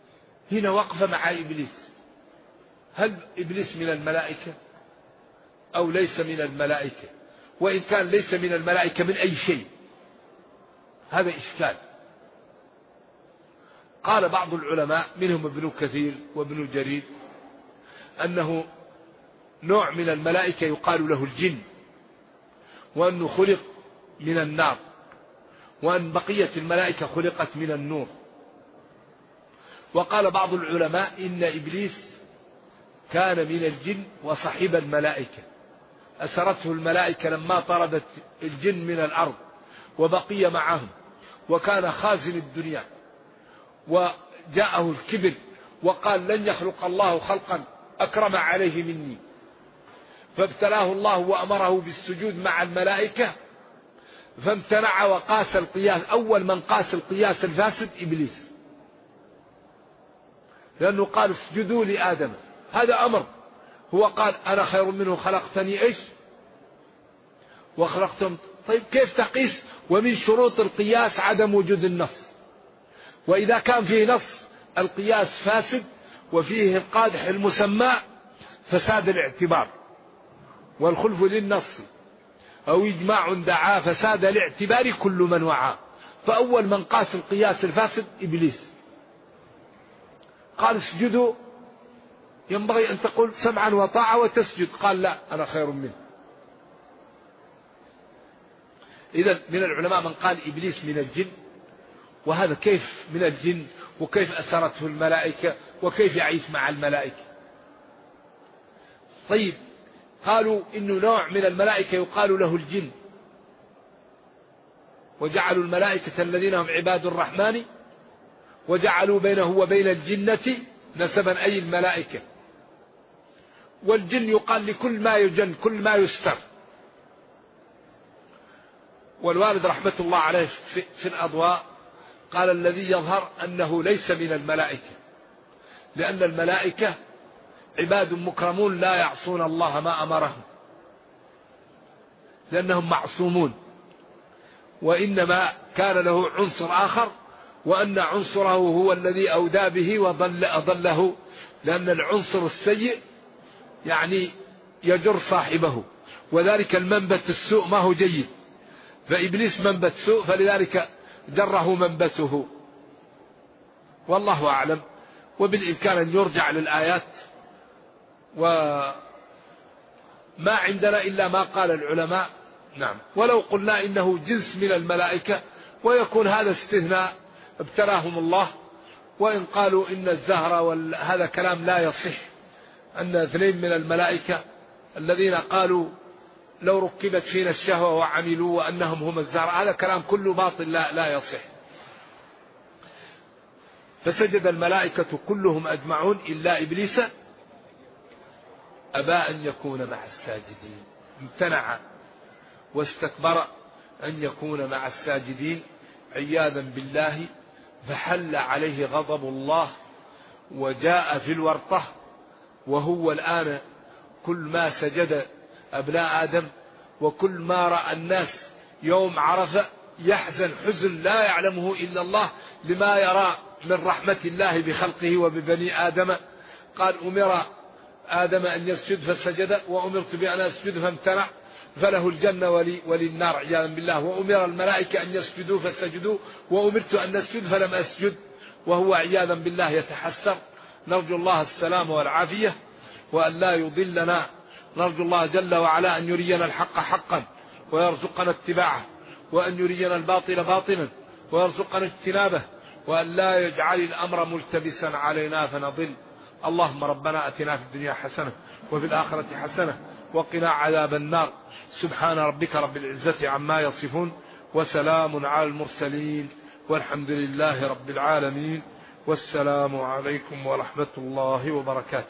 C: هنا وقف مع إبليس. هل إبليس من الملائكة أو ليس من الملائكة، وإن كان ليس من الملائكة من أي شيء، هذا إشكال. قال بعض العلماء منهم ابن كثير وابن جرير أنه نوع من الملائكة يقال له الجن، وأنه خلق من النار، وأن بقية الملائكة خلقت من النور. وقال بعض العلماء إن إبليس كان من الجن وصحب الملائكة، أسرته الملائكة لما طردت الجن من الأرض وبقي معهم، وكان خازن الدنيا، وجاءه الكبر وقال لن يخلق الله خلقا أكرم عليه مني، فابتلاه الله وأمره بالسجود مع الملائكة فامتنع وقاس القياس. أول من قاس القياس الفاسد إبليس، لأنه قال اسجدوا لآدم، هذا أمر، هو قال أنا خير منه خلقتني إيش وخلقتم. طيب كيف تقيس؟ ومن شروط القياس عدم وجود النص، وإذا كان فيه نص القياس فاسد، وفيه القادح المسمى فساد الاعتبار، والخلف للنص أو إجماع دعا فساد الاعتبار كل من وعى. فأول من قاس القياس الفاسد إبليس، قال اسجدوا، ينبغي أن تقول سمعا وطاعة وتسجد، قال لا أنا خير منه. إذن من العلماء من قال إبليس من الجن، وهذا كيف من الجن وكيف أسرته الملائكة وكيف يعيش مع الملائكة؟ طيب قالوا إنه نوع من الملائكة يقال له الجن، وجعلوا الملائكة الذين هم عباد الرحمن وجعلوا بينه وبين الجنة نسبا، أي الملائكة. والجن يقال لكل ما يجن، كل ما يستر. والوالد رحمة الله عليه في الأضواء قال الذي يظهر أنه ليس من الملائكة، لأن الملائكة عباد مكرمون لا يعصون الله ما أمرهم، لأنهم معصومون. وإنما كان له عنصر آخر، وأن عنصره هو الذي أودى به وأضله، لأن العنصر السيء يعني يجر صاحبه، وذلك المنبت السوء ما هو جيد، فإبليس منبت سوء فلذلك جره منبته، والله أعلم. وبالإمكان أن يرجع للآيات، وما عندنا إلا ما قال العلماء. نعم، ولو قلنا إنه جنس من الملائكة ويكون هذا استثناء ابتلاهم الله. وإن قالوا إن الزهر هذا كلام لا يصح، أن اثنين من الملائكة الذين قالوا لو ركبت فينا الشهوة وعملوا وأنهم هم الزهر، هذا كلام كله باطل لا يصح. فسجد الملائكة كلهم أجمعون إلا إبليس أبى أن يكون مع الساجدين، امتنع واستكبر أن يكون مع الساجدين عياذا بالله، فحل عليه غضب الله وجاء في الورطة. وهو الآن كل ما سجد أبناء آدم وكل ما رأى الناس يوم عرفة يحزن حزن لا يعلمه إلا الله لما يرى من رحمة الله بخلقه وببني آدم. قال أمر آدم أن يسجد فسجد، وأمرت بأن أسجد فامتنع، فله الجنة وللنار عياذا بالله. وأمر الملائكة أن يسجدوا فسجدوا، وأمرت أن أسجد فلم أسجد، وهو عياذا بالله يتحسر. نرجو الله السلام والعافية وأن لا يضلنا. نرجو الله جل وعلا أن يرينا الحق حقا ويرزقنا اتباعه، وأن يرينا الباطل باطلا ويرزقنا اجتنابه، وأن لا يجعل الأمر ملتبسا علينا فنضل. اللهم ربنا أتنا في الدنيا حسنة وفي الآخرة حسنة وقنا عذاب النار. سبحان ربك رب العزة عما يصفون، وسلام على المرسلين، والحمد لله رب العالمين، والسلام عليكم ورحمة الله وبركاته.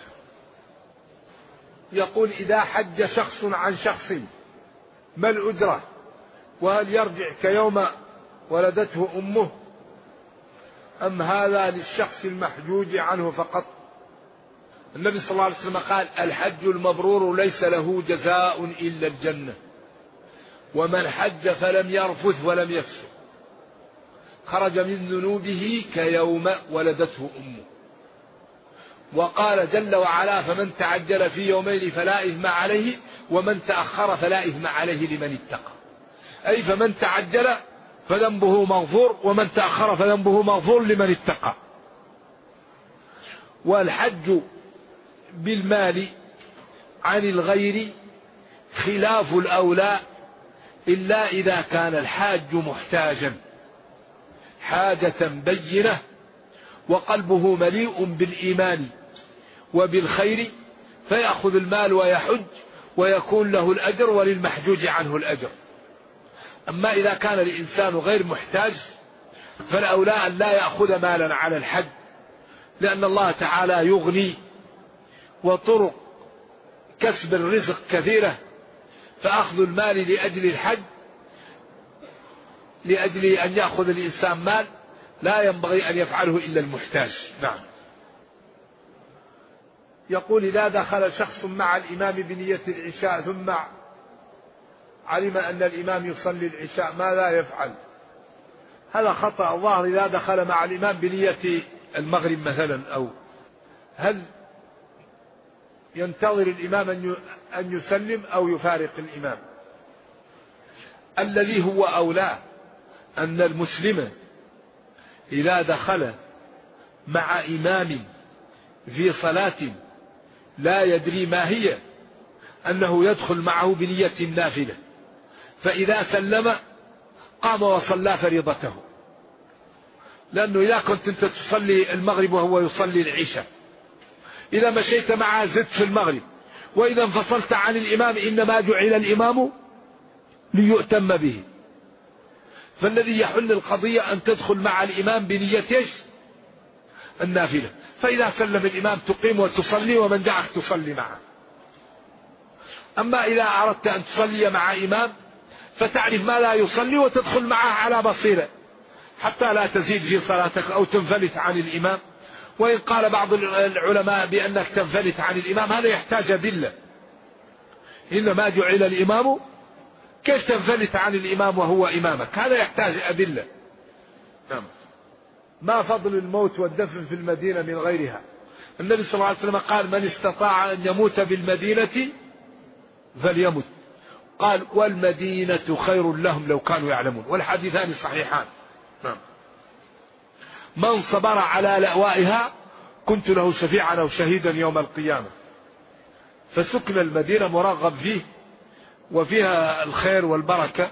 C: يقول إذا حج شخص عن شخص ما الأجرة؟ وهل يرجع كيوم ولدته أمه، أم هذا للشخص المحجوج عنه فقط؟ النبي صلى الله عليه وسلم قال الحج المبرور ليس له جزاء إلا الجنة، ومن حج فلم يرفث ولم يفسق خرج من ذنوبه كيوم ولدته أمه. وقال جل وعلا فمن تعجل في يومين فلا إثم عليه ومن تأخر فلا إثم عليه لمن اتقى. أي فمن تعجل فذنبه مغفور ومن تأخر فذنبه مغفور لمن اتقى. والحج بالمال عن الغير خلاف الأولى إلا إذا كان الحاج محتاجا حاجة بينة وقلبه مليء بالإيمان وبالخير فيأخذ المال ويحج ويكون له الأجر وللمحجوج عنه الأجر. أما إذا كان الإنسان غير محتاج فالأولى أن لا يأخذ مالا على الحج، لأن الله تعالى يغني وطرق كسب الرزق كثيرة، فأخذ المال لأجل الحج لأجل أن يأخذ الإنسان مال لا ينبغي أن يفعله إلا المحتاج. نعم. يقول إذا دخل شخص مع الإمام بنية العشاء ثم علم أن الإمام يصلي العشاء ماذا يفعل؟ هذا خطأ الظاهر إذا دخل مع الإمام بنية المغرب مثلا، أو هل ينتظر الإمام أن يسلم أو يفارق الإمام؟ الذي هو أولى أن المسلم إذا دخل مع إمام في صلاة لا يدري ما هي أنه يدخل معه بنية نافلة، فإذا سلم قام وصلى فريضته، لأنه إذا كنت أنت تصلي المغرب وهو يصلي العشاء إذا مشيت معه زدت في المغرب، وإذا انفصلت عن الإمام إنما جعل الإمام ليؤتم به. فالذي يحل القضية أن تدخل مع الإمام بنية النافلة، فإذا سلم الإمام تقيم وتصلي ومن دعك تصلي معه. أما إذا أردت أن تصلي مع إمام فتعرف ما لا يصلي وتدخل معه على بصيرة حتى لا تزيد في صلاتك أو تنفلت عن الإمام. وإن قال بعض العلماء بأنك تنفلت عن الإمام هذا يحتاج أدلة، إنما جعل الإمام، كيف تنفلت عن الإمام وهو إمامك؟ هذا يحتاج أدلة. نعم. ما فضل الموت والدفن في المدينة من غيرها؟ النبي صلى الله عليه وسلم قال من استطاع أن يموت بالمدينة فليمت، قال والمدينة خير لهم لو كانوا يعلمون، والحديثان صحيحان. نعم. من صبر على لأوائها كنت له شفيعا أو شهيدا يوم القيامة. فسكن المدينة مرغب فيه وفيها الخير والبركة،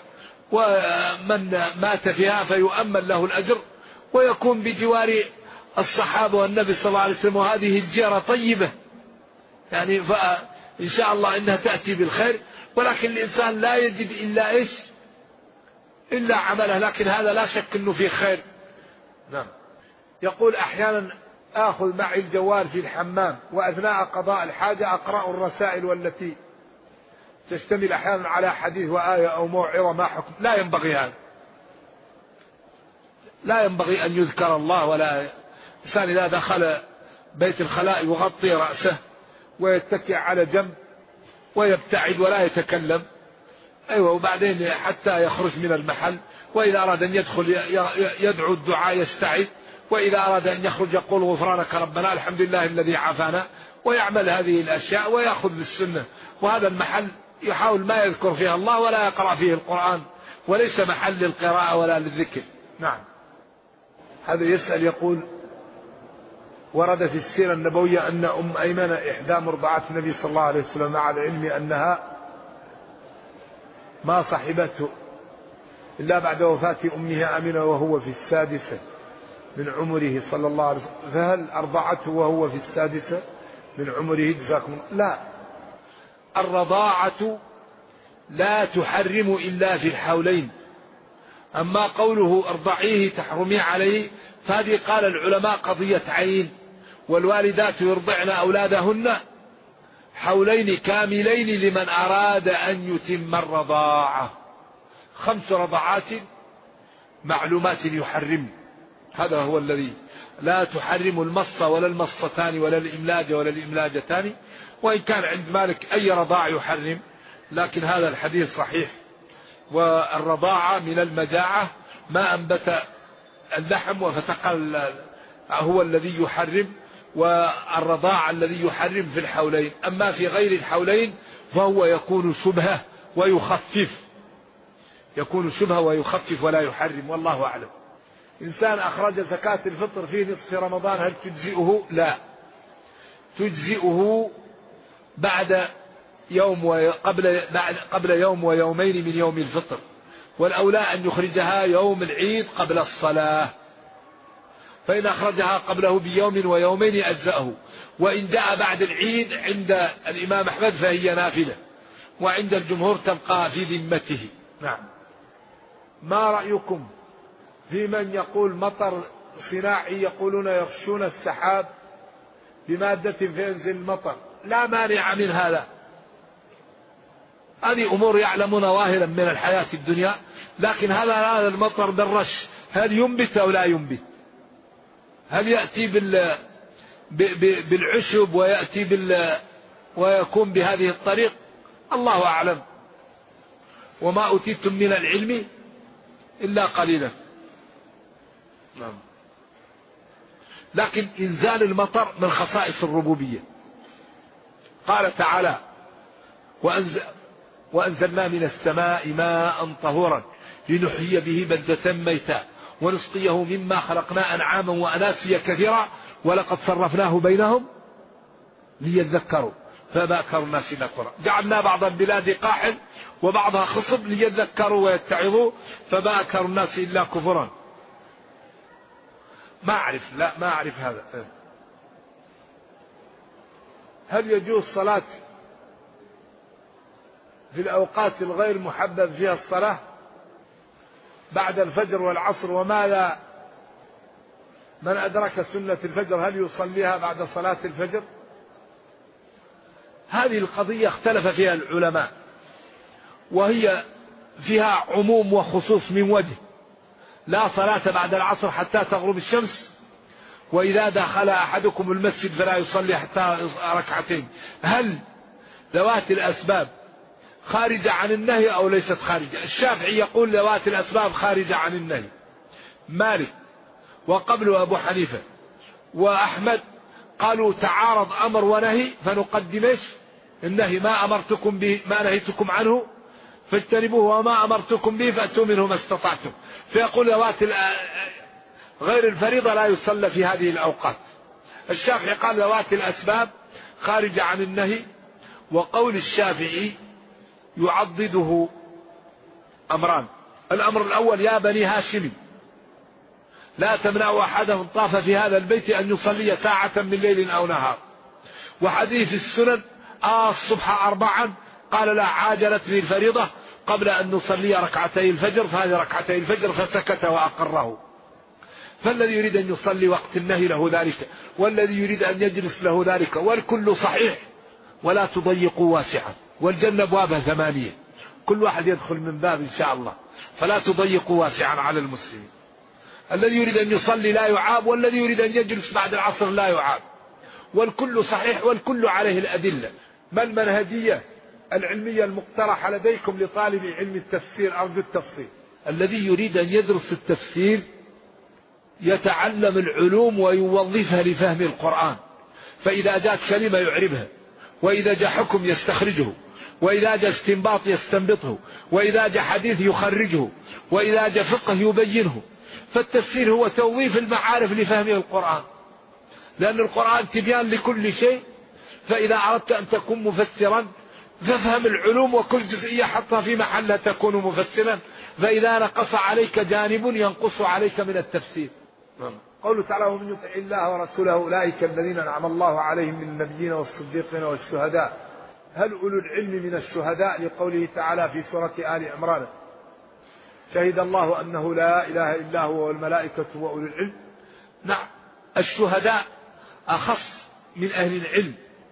C: ومن مات فيها فيؤمن له الأجر ويكون بجوار الصحابة والنبي صلى الله عليه وسلم، وهذه الجيرة طيبة يعني فإن شاء الله إنها تأتي بالخير. ولكن الإنسان لا يجد إلا إيش؟ إلا عمله، لكن هذا لا شك أنه فيه خير. نعم. يقول أحيانا آخذ معي الجوال في الحمام وأثناء قضاء الحاجة أقرأ الرسائل والتي تشتمل أحيانا على حديث وآية أو موعظة، ما حكم؟ لا ينبغي هذا، لا ينبغي أن يذكر الله، ولا إنسان إذا دخل بيت الخلاء يغطي رأسه ويتكئ على جنب ويبتعد ولا يتكلم. أيوة. وبعدين حتى يخرج من المحل، وإذا أراد أن يدخل يدعو الدعاء يستعد، وإذا أراد أن يخرج يقول غفرانك ربنا الحمد لله الذي عافانا، ويعمل هذه الأشياء ويأخذ بالسنة. وهذا المحل يحاول ما يذكر فيها الله ولا يقرأ فيه القرآن، وليس محل للقراءة ولا للذكر. نعم. هذا يسأل يقول ورد في السيرة النبوية أن أم أيمن إحدى مرضعات النبي صلى الله عليه وسلم مع العلم أنها ما صحبته إلا بعد وفاة أمها آمنة وهو في السادسة من عمره صلى الله عليه وسلم، فهل أرضعته وهو في السادسة من عمره؟ جزاكم لا. الرضاعة لا تحرم إلا في الحولين. أما قوله ارضعيه تحرمي عليه فهذه قال العلماء قضية عين، والوالدات يرضعن أولادهن حولين كاملين لمن أراد أن يتم الرضاعة. 5 رضعات معلومات يحرم، هذا هو الذي لا تحرم المصة ولا المصتان ولا الإملاج ولا الإملاجتان، وإن كان عند مالك أي رضاع يحرم، لكن هذا الحديث صحيح. والرضاعة من المجاعة ما أنبت اللحم وفتق هو الذي يحرم، والرضاع الذي يحرم في الحولين. أما في غير الحولين فهو يكون شبهة ويخفف ولا يحرم، والله أعلم. إنسان أخرج زكاة الفطر في نصف رمضان هل تجزئه؟ لا، تجزئه بعد يوم قبل يوم ويومين من يوم الفطر، والأولى أن يخرجها يوم العيد قبل الصلاة، فإن أخرجها قبله بيوم ويومين أجزأه، وإن جاء بعد العيد عند الإمام أحمد فهي نافلة، وعند الجمهور تبقى في ذمته. نعم. ما رأيكم في من يقول مطر صناعي، يقولون يرشون السحاب بمادة فينزل المطر؟ لا مانع من هذا، هذه أمور يعلمون ظاهرا من الحياة الدنيا، لكن هذا المطر بالرش هل ينبت أو لا ينبت؟ هل يأتي بالعشب ويأتي ويكون بهذه الطريق؟ الله أعلم. وما أوتيتم من العلم إلا قليلا. نعم. لكن إنزال المطر من خصائص الربوبية. قال تعالى: وأنزلنا من السماء ماء طهورا لنحيي به بلدة ميتا ونسقيه مما خلقنا أنعاما وأناسيا كثيرا ولقد صرفناه بينهم ليذكروا فما أكثر الناس إلا كفرا. جعلنا بعض البلاد قاحل وبعضها خصب ليذكروا ويتعظوا فما أكثر الناس إلا كفرا. ما أعرف هذا. هل يجوز صلاة في الأوقات الغير محبب فيها الصلاة بعد الفجر والعصر؟ وماذا من أدرك سنة الفجر هل يصليها بعد صلاة الفجر؟ هذه القضية اختلف فيها العلماء، وهي فيها عموم وخصوص من وجه. لا صلاة بعد العصر حتى تغرب الشمس، وإذا دخل أحدكم المسجد فلا يصلي حتى ركعتين. هل ذوات الأسباب خارجة عن النهي أو ليست خارجة؟ الشافعي يقول ذوات الأسباب خارجة عن النهي، مالك وقبله أبو حنيفة وأحمد قالوا تعارض أمر ونهي فنقدم النهي، ما أمرتكم به ما نهيتكم عنه فاجتنبوه وما أمرتكم به فأتوا منه ما استطعتم. فيقول ذوات غير الفريضة لا يصلى في هذه الأوقات. الشافعي قال ذوات الأسباب خارجة عن النهي. وقول الشافعي يعضده أمران: الأمر الأول يا بني هاشم لا تمنعوا أحدهم طاف في هذا البيت أن يصلي ساعة من ليل أو نهار. وحديث السنن الصبح 4 قال لا عاجلتني الفريضة قبل أن نصلي ركعتي الفجر، فهذه ركعتي الفجر فسكت وأقره. فالذي يريد أن يصلي وقت النهي له ذلك، والذي يريد أن يجلس له ذلك، والكل صحيح. ولا تضيقوا واسعا، والجنة أبوابها 8، كل واحد يدخل من باب إن شاء الله، فلا تضيقوا واسعا على المسلمين. الذي يريد أن يصلي لا يعاب، والذي يريد أن يجلس بعد العصر لا يعاب، والكل صحيح والكل عليه الأدلة. ما المنهجية العلمية المقترحة لديكم لطالب علم التفسير؟ أرجو التفصيل. الذي يريد أن يدرس التفسير يتعلم العلوم ويوظفها لفهم القرآن، فإذا جاءت كلمة يعربها، وإذا جاء حكم يستخرجه، وإذا جاء استنباط يستنبطه، وإذا جاء حديث يخرجه، وإذا جاء فقه يبينه. فالتفسير هو توظيف المعارف لفهم القرآن، لأن القرآن تبيان لكل شيء. فإذا أردت أن تكون مفسرا فافهم العلوم وكل جزئية حطها في محلها تكون مفسرا، فإذا نقص عليك جانب ينقص عليك من التفسير. قوله تعالى: ومن يطع الله ورسوله أولئك الذين أنعم الله عليهم من النبيين والصديقين والشهداء. هل أولو العلم من الشهداء؟ لقوله تعالى في سورة آل عمران: شهد الله أنه لا إله إلا هو والملائكة وأولو العلم. نعم، الشهداء أخص من أهل العلم،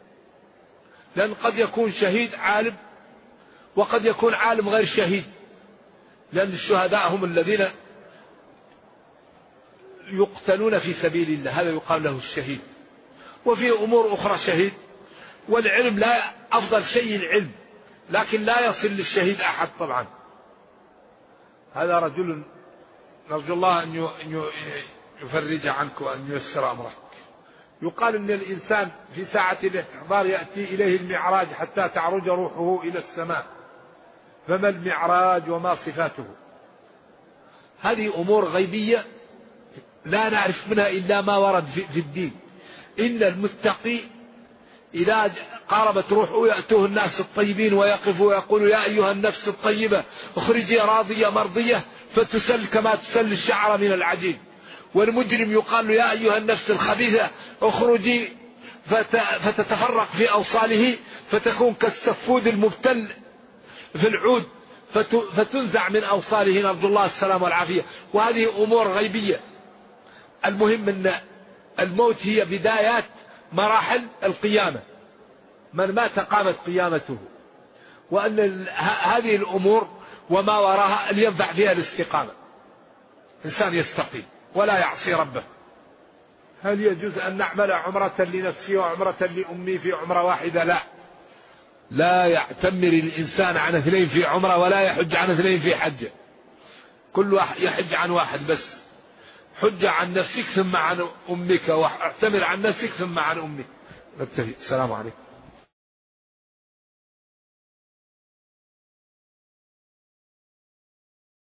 C: لأن قد يكون شهيد عالم وقد يكون عالم غير شهيد، لأن الشهداء هم الذين يقتلون في سبيل الله، هذا يقال له الشهيد. وفي أمور أخرى شهيد. والعلم لا أفضل شيء العلم، لكن لا يصل للشهيد أحد طبعا. هذا رجل نرجو الله أن يفرج عنك وأن ييسر أمرك. يقال أن الإنسان في ساعة الاحتضار يأتي إليه المعراج حتى تعرج روحه إلى السماء. فما المعراج وما صفاته؟ هذه أمور غيبية لا نعرف منها إلا ما ورد في الدين. إن المتقي إذا قاربت روحه يأتوه الناس الطيبين ويقفوا ويقولوا يا أيها النفس الطيبة اخرجي راضية مرضية فتسل كما تسل الشعر من العجين. والمجرم يقال له يا أيها النفس الخبيثة اخرجي فتتفرق في أوصاله فتكون كالسفود المبتل في العود فتنزع من أوصاله، نرجو الله السلام والعافية. وهذه أمور غيبية. المهم أن الموت هي بدايات مراحل القيامة، من مات قامت قيامته. وأن هذه الأمور وما وراها اللي ينفع فيها الاستقامة، إنسان يستقيم ولا يعصي ربه. هل يجوز أن نعمل عمرة لنفسي وعمرة لأمي في عمرة واحدة؟ لا يعتمر الإنسان عن اثنين في عمرة ولا يحج عن اثنين في حجة. كل واحد يحج عن واحد بس. حج عن نفسك ثم عن أمك، واعتمر عن نفسك ثم عن أمك. نبتهي. السلام عليكم.